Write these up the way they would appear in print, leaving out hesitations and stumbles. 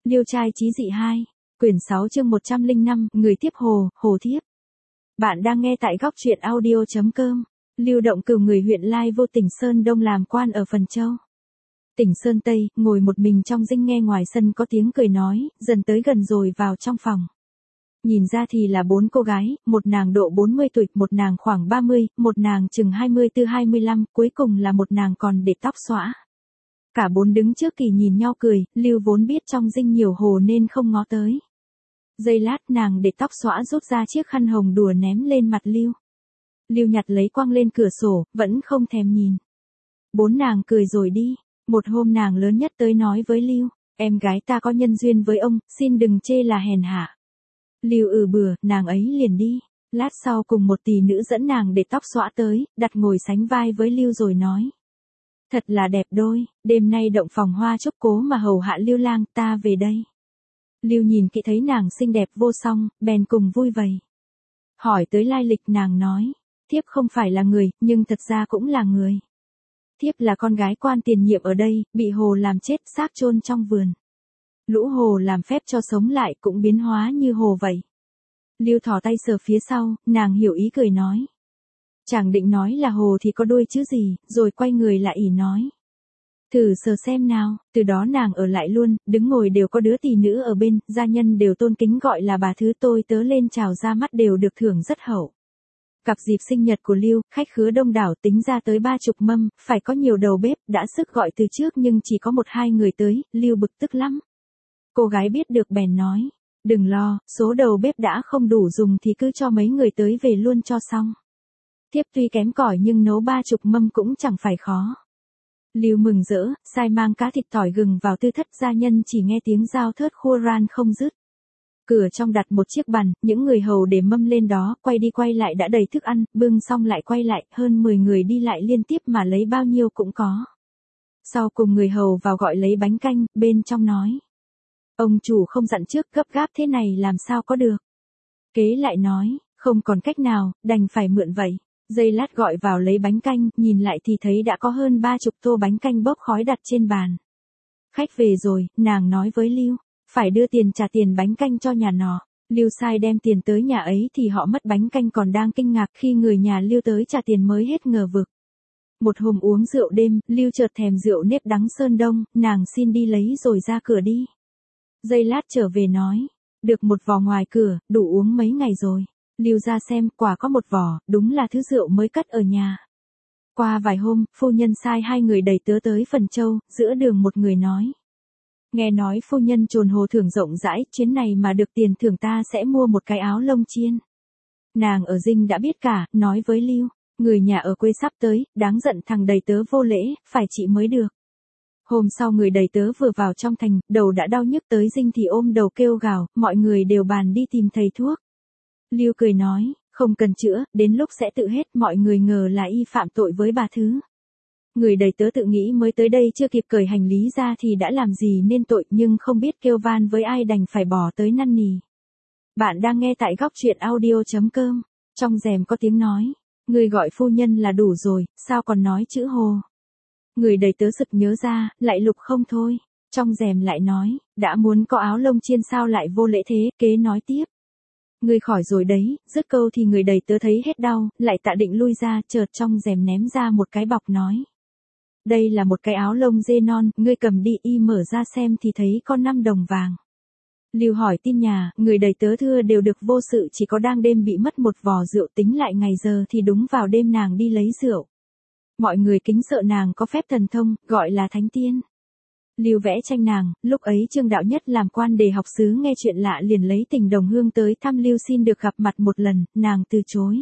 Liêu trai chí dị 2, quyển 6 chương 105, người tiếp hồ, hồ thiếp. Bạn đang nghe tại góc truyện audio.com. Lưu Động Cửu người huyện Lai Vô tỉnh Sơn Đông làm quan ở Phần Châu. Tỉnh Sơn Tây, ngồi một mình trong dinh nghe ngoài sân có tiếng cười nói, dần tới gần rồi vào trong phòng. Nhìn ra thì là 4 cô gái, một nàng độ 40 tuổi, một nàng khoảng 30, một nàng chừng 24-25, cuối cùng là một nàng còn để tóc xõa. Cả 4 đứng trước kỳ nhìn nhau cười, Lưu vốn biết trong dinh nhiều hồ nên không ngó tới. Giây lát nàng để tóc xõa rút ra chiếc khăn hồng đùa ném lên mặt Lưu. Lưu nhặt lấy quăng lên cửa sổ, vẫn không thèm nhìn. 4 nàng cười rồi đi. Một hôm nàng lớn nhất tới nói với Lưu, em gái ta có nhân duyên với ông, xin đừng chê là hèn hạ. Lưu bừa, nàng ấy liền đi. Lát sau cùng một tỷ nữ dẫn nàng để tóc xõa tới, đặt ngồi sánh vai với Lưu rồi nói. Thật là đẹp đôi, đêm nay động phòng hoa chúc cố mà hầu hạ Lưu lang, ta về đây. Lưu nhìn kỹ thấy nàng xinh đẹp vô song, bèn cùng vui vầy. Hỏi tới lai lịch nàng nói, thiếp không phải là người, nhưng thật ra cũng là người. Thiếp là con gái quan tiền nhiệm ở đây, bị hồ làm chết xác chôn trong vườn. Lũ hồ làm phép cho sống lại cũng biến hóa như hồ vậy. Lưu thò tay sờ phía sau, nàng hiểu ý cười nói. Chàng định nói là hồ thì có đuôi chứ gì, rồi quay người lại ỉ nói. Thử sờ xem nào, từ đó nàng ở lại luôn, đứng ngồi đều có đứa tỷ nữ ở bên, gia nhân đều tôn kính gọi là bà thứ, tôi tớ lên chào ra mắt đều được thưởng rất hậu. Cặp dịp sinh nhật của Lưu, khách khứa đông đảo tính ra tới 30 mâm, phải có nhiều đầu bếp, đã sức gọi từ trước nhưng chỉ có 1-2 người tới, Lưu bực tức lắm. Cô gái biết được bèn nói, đừng lo, số đầu bếp đã không đủ dùng thì cứ cho mấy người tới về luôn cho xong. Thiếp tuy kém cỏi nhưng nấu 30 mâm cũng chẳng phải khó. Lưu mừng rỡ, sai mang cá thịt tỏi gừng vào tư thất, gia nhân chỉ nghe tiếng dao thớt khua ran không dứt. Cửa trong đặt một chiếc bàn, những người hầu để mâm lên đó, quay đi quay lại đã đầy thức ăn, bưng xong lại quay lại, hơn 10 người đi lại liên tiếp mà lấy bao nhiêu cũng có. Sau cùng người hầu vào gọi lấy bánh canh, bên trong nói. Ông chủ không dặn trước, gấp gáp thế này làm sao có được. Kế lại nói, không còn cách nào, đành phải mượn vậy. Giây lát gọi vào lấy bánh canh, nhìn lại thì thấy đã có hơn 30 tô bánh canh bốc khói đặt trên bàn. Khách về rồi, nàng nói với Lưu, phải đưa tiền trả tiền bánh canh cho nhà nọ. Lưu sai đem tiền tới nhà ấy thì họ mất bánh canh, còn đang kinh ngạc khi người nhà Lưu tới trả tiền mới hết ngờ vực. Một hôm uống rượu đêm, Lưu chợt thèm rượu nếp đắng Sơn Đông, nàng xin đi lấy rồi ra cửa đi. Giây lát trở về nói, được một vò ngoài cửa, đủ uống mấy ngày rồi. Lưu ra xem, quả có một vò, đúng là thứ rượu mới cất ở nhà. Qua vài hôm, phu nhân sai 2 người đẩy tớ tới Phần Châu, giữa đường một người nói. Nghe nói phu nhân trồn hồ thưởng rộng rãi, chuyến này mà được tiền thưởng ta sẽ mua một cái áo lông chiên. Nàng ở dinh đã biết cả, nói với Lưu, người nhà ở quê sắp tới, đáng giận thằng đầy tớ vô lễ, phải trị mới được. Hôm sau người đầy tớ vừa vào trong thành, đầu đã đau nhức, tới dinh thì ôm đầu kêu gào, mọi người đều bàn đi tìm thầy thuốc. Lưu cười nói, không cần chữa, đến lúc sẽ tự hết, mọi người ngờ là y phạm tội với bà thứ. Người đầy tớ tự nghĩ mới tới đây chưa kịp cởi hành lý ra thì đã làm gì nên tội, nhưng không biết kêu van với ai đành phải bỏ tới năn nỉ. Bạn đang nghe tại góc truyện audio.com, trong rèm có tiếng nói, người gọi phu nhân là đủ rồi, sao còn nói chữ hồ. Người đầy tớ sực nhớ ra, lại lục không thôi, trong rèm lại nói, đã muốn có áo lông chiên sao lại vô lễ thế, kế nói tiếp. Người khỏi rồi đấy, dứt câu thì người đầy tớ thấy hết đau, lại tạ định lui ra, chợt trong rèm ném ra một cái bọc nói. Đây là một cái áo lông dê non, ngươi cầm đi, y mở ra xem thì thấy có 5 đồng vàng. Lưu hỏi tin nhà, người đầy tớ thưa đều được vô sự, chỉ có đang đêm bị mất một vò rượu, tính lại ngày giờ thì đúng vào đêm nàng đi lấy rượu. Mọi người kính sợ nàng có phép thần thông, gọi là thánh tiên. Lưu vẽ tranh nàng, lúc ấy Trương Đạo Nhất làm quan đề học xứ nghe chuyện lạ liền lấy tình đồng hương tới thăm Lưu xin được gặp mặt một lần, nàng từ chối.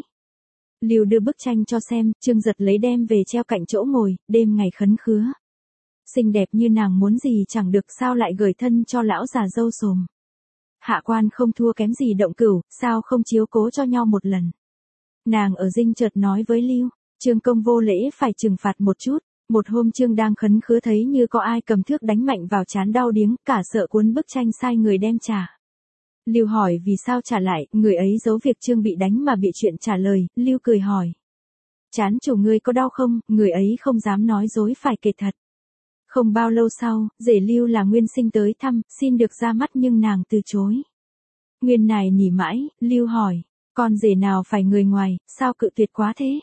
Lưu đưa bức tranh cho xem, Trương giật lấy đem về treo cạnh chỗ ngồi, đêm ngày khấn khứa. Xinh đẹp như nàng muốn gì chẳng được, sao lại gửi thân cho lão già dâu sồm. Hạ quan không thua kém gì Động Cửu, sao không chiếu cố cho nhau một lần. Nàng ở dinh chợt nói với Lưu, Trương công vô lễ phải trừng phạt một chút. Một hôm Trương đang khấn khứa thấy như có ai cầm thước đánh mạnh vào trán đau điếng, cả sợ cuốn bức tranh sai người đem trả. Lưu hỏi vì sao trả lại, người ấy giấu việc Trương bị đánh mà bị chuyện trả lời, Lưu cười hỏi. Trán chủ ngươi có đau không, người ấy không dám nói dối phải kể thật. Không bao lâu sau, rể Lưu là Nguyên Sinh tới thăm, xin được ra mắt nhưng nàng từ chối. Nguyên nài nỉ mãi, Lưu hỏi, con rể nào phải người ngoài, sao cự tuyệt quá thế?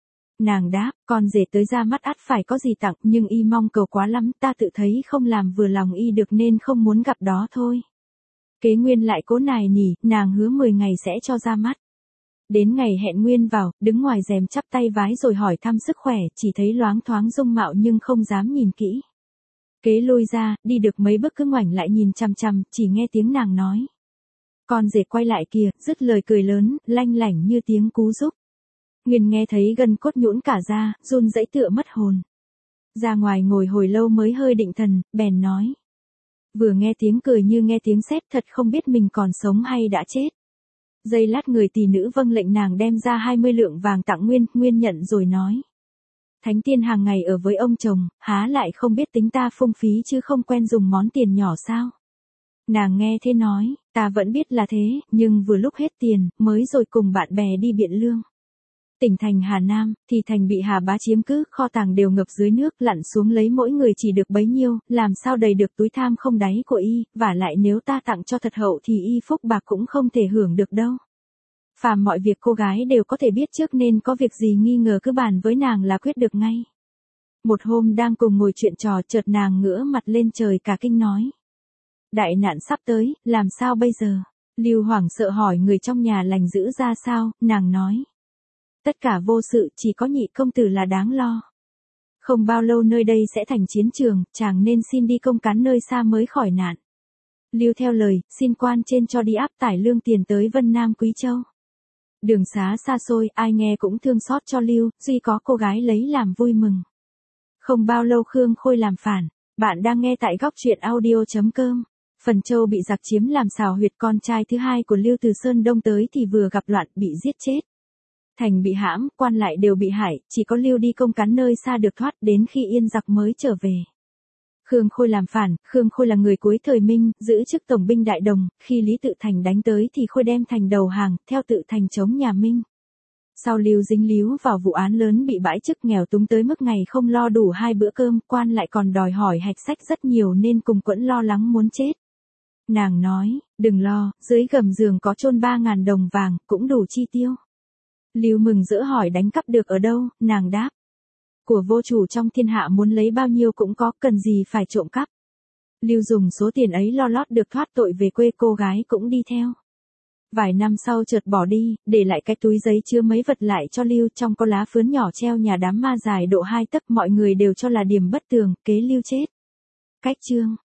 Nàng đáp, con rể tới ra mắt ắt phải có gì tặng, nhưng y mong cầu quá lắm, ta tự thấy không làm vừa lòng y được nên không muốn gặp đó thôi. Kế Nguyên lại cố nài nỉ, nàng hứa 10 ngày sẽ cho ra mắt. Đến ngày hẹn Nguyên vào, đứng ngoài rèm chắp tay vái rồi hỏi thăm sức khỏe, chỉ thấy loáng thoáng dung mạo nhưng không dám nhìn kỹ. Kế lui ra, đi được mấy bước cứ ngoảnh lại nhìn chằm chằm, chỉ nghe tiếng nàng nói. Con rể quay lại kìa, dứt lời cười lớn, lanh lảnh như tiếng cú giúp. Nguyên nghe thấy gân cốt nhũn cả ra, run rẩy tựa mất hồn. Ra ngoài ngồi hồi lâu mới hơi định thần, bèn nói. Vừa nghe tiếng cười như nghe tiếng sét, thật không biết mình còn sống hay đã chết. Giây lát người tỳ nữ vâng lệnh nàng đem ra 20 lượng vàng tặng Nguyên, Nguyên nhận rồi nói. Thánh tiên hàng ngày ở với ông chồng, há lại không biết tính ta phung phí chứ không quen dùng món tiền nhỏ sao? Nàng nghe thế nói, ta vẫn biết là thế, nhưng vừa lúc hết tiền, mới rồi cùng bạn bè đi Biện Lương. Tỉnh thành Hà Nam, thì thành bị Hà Bá chiếm cứ, kho tàng đều ngập dưới nước, lặn xuống lấy mỗi người chỉ được bấy nhiêu, làm sao đầy được túi tham không đáy của y, vả lại nếu ta tặng cho thật hậu thì y phúc bạc cũng không thể hưởng được đâu. Phàm mọi việc cô gái đều có thể biết trước nên có việc gì nghi ngờ cứ bàn với nàng là quyết được ngay. Một hôm đang cùng ngồi chuyện trò chợt nàng ngửa mặt lên trời cả kinh nói. Đại nạn sắp tới, làm sao bây giờ? Lưu hoảng sợ hỏi người trong nhà lành giữ ra sao, nàng nói. Tất cả vô sự, chỉ có nhị công tử là đáng lo. Không bao lâu nơi đây sẽ thành chiến trường, chàng nên xin đi công cán nơi xa mới khỏi nạn. Lưu theo lời, xin quan trên cho đi áp tải lương tiền tới Vân Nam Quý Châu. Đường xá xa xôi, ai nghe cũng thương xót cho Lưu, duy có cô gái lấy làm vui mừng. Không bao lâu Khương Khôi làm phản, bạn đang nghe tại góc truyện audio.com. Phần Châu bị giặc chiếm làm xào huyệt, con trai thứ hai của Lưu từ Sơn Đông tới thì vừa gặp loạn bị giết chết. Thành bị hãm, quan lại đều bị hại, chỉ có Lưu đi công cán nơi xa được thoát đến khi yên giặc mới trở về. Khương Khôi làm phản, Khương Khôi là người cuối thời Minh, giữ chức tổng binh đại đồng, khi Lý Tự Thành đánh tới thì Khôi đem thành đầu hàng, theo Tự Thành chống nhà Minh. Sau Lưu dính líu vào vụ án lớn bị bãi chức nghèo túng tới mức ngày không lo đủ 2 bữa cơm, quan lại còn đòi hỏi hạch sách rất nhiều nên cùng quẫn lo lắng muốn chết. Nàng nói, đừng lo, dưới gầm giường có chôn 3.000 đồng vàng, cũng đủ chi tiêu. Lưu mừng rỡ hỏi đánh cắp được ở đâu, nàng đáp. Của vô chủ trong thiên hạ muốn lấy bao nhiêu cũng có, cần gì phải trộm cắp. Lưu dùng số tiền ấy lo lót được thoát tội về quê, cô gái cũng đi theo. Vài năm sau chợt bỏ đi, để lại cái túi giấy chứa mấy vật lại cho Lưu, trong có lá phướn nhỏ treo nhà đám ma dài độ 2 tấc, mọi người đều cho là điểm bất tường, kế Lưu chết. Cách chương